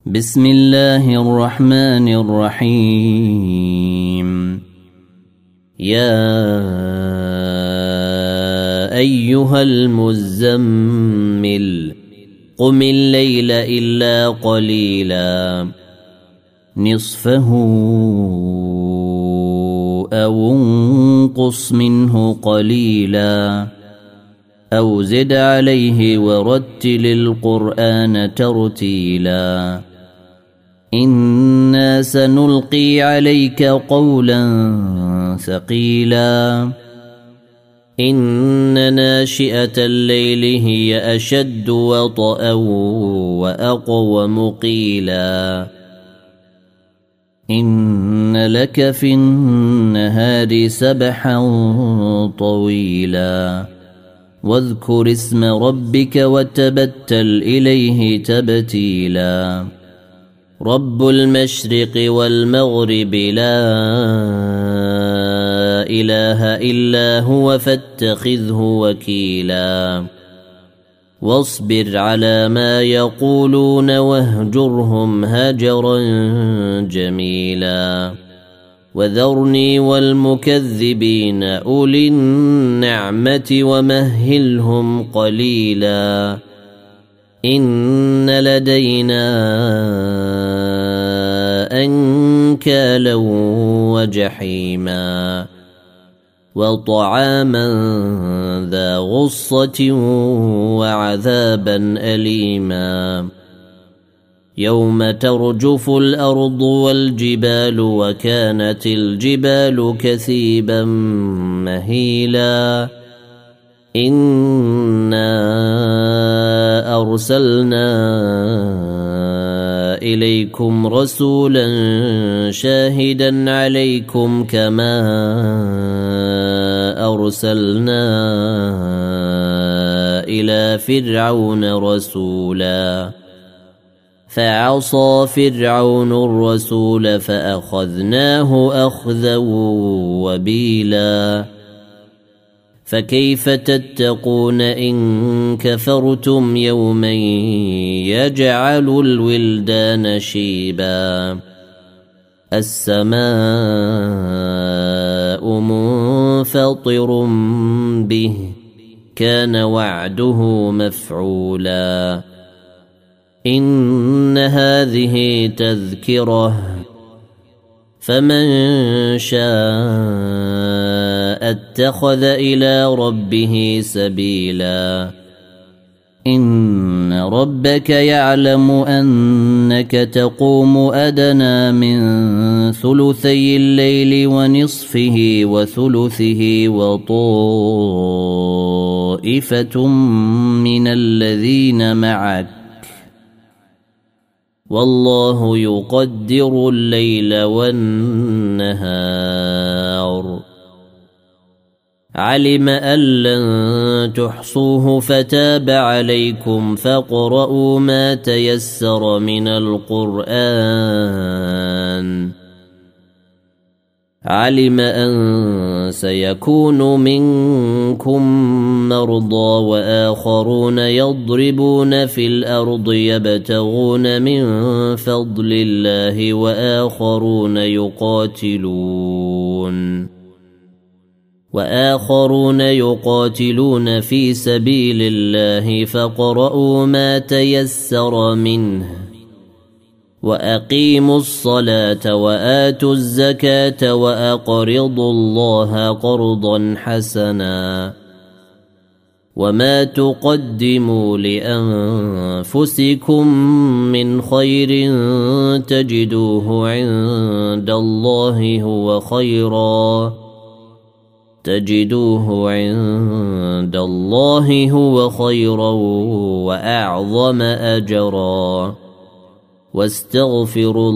بسم الله الرحمن الرحيم. يا أيها المزمل قم الليل إلا قليلا نصفه أو انقص منه قليلا أو زد عليه ورتل القرآن ترتيلا إنا سنلقي عليك قولا ثقيلا إن ناشئة الليل هي أشد وطئا وأقوم قيلا إن لك في النهار سبحا طويلا واذكر اسم ربك وتبتل إليه تبتيلا رب المشرق والمغرب لا إله إلا هو فاتخذه وكيلا واصبر على ما يقولون واهجرهم هجرا جميلا وذرني والمكذبين أولي النعمة ومهلهم قليلا إن لدينا أنكالا وجحيما وطعاما ذا غصة وعذابا أليما يوم ترجف الأرض والجبال وكانت الجبال كثيبا مهيلا إنا أرسلنا إليكم رسولا شاهدا عليكم كما أرسلنا إلى فرعون رسولا فعصى فرعون الرسول فأخذناه أخذا وبيلا فكيف تتقون إن كفرتم يوما يجعل الولدان شيبا السماء منفطر به كان وعده مفعولا إن هذه تذكرة فمن شاء اتخذ إلى ربه سبيلا إن ربك يعلم أنك تقوم أدنى من ثلثي الليل ونصفه وثلثه وطائفة من الذين معك والله يقدر الليل والنهار علم أن لن تحصوه فتاب عليكم فاقرؤوا ما تيسر من القرآن علم أن سيكون منكم مرضى وآخرون يضربون في الأرض يبتغون من فضل الله وآخرون يقاتلون في سبيل الله فاقرؤوا ما تيسر منه وأقيموا الصلاة وآتوا الزكاة وأقرضوا الله قرضا حسنا وما تقدموا لأنفسكم من خير تجدوه عند الله هو خيرا وأعظم أجرا واستغفروا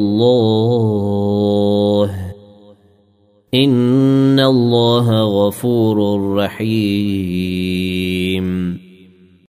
الله إن الله غفور رحيم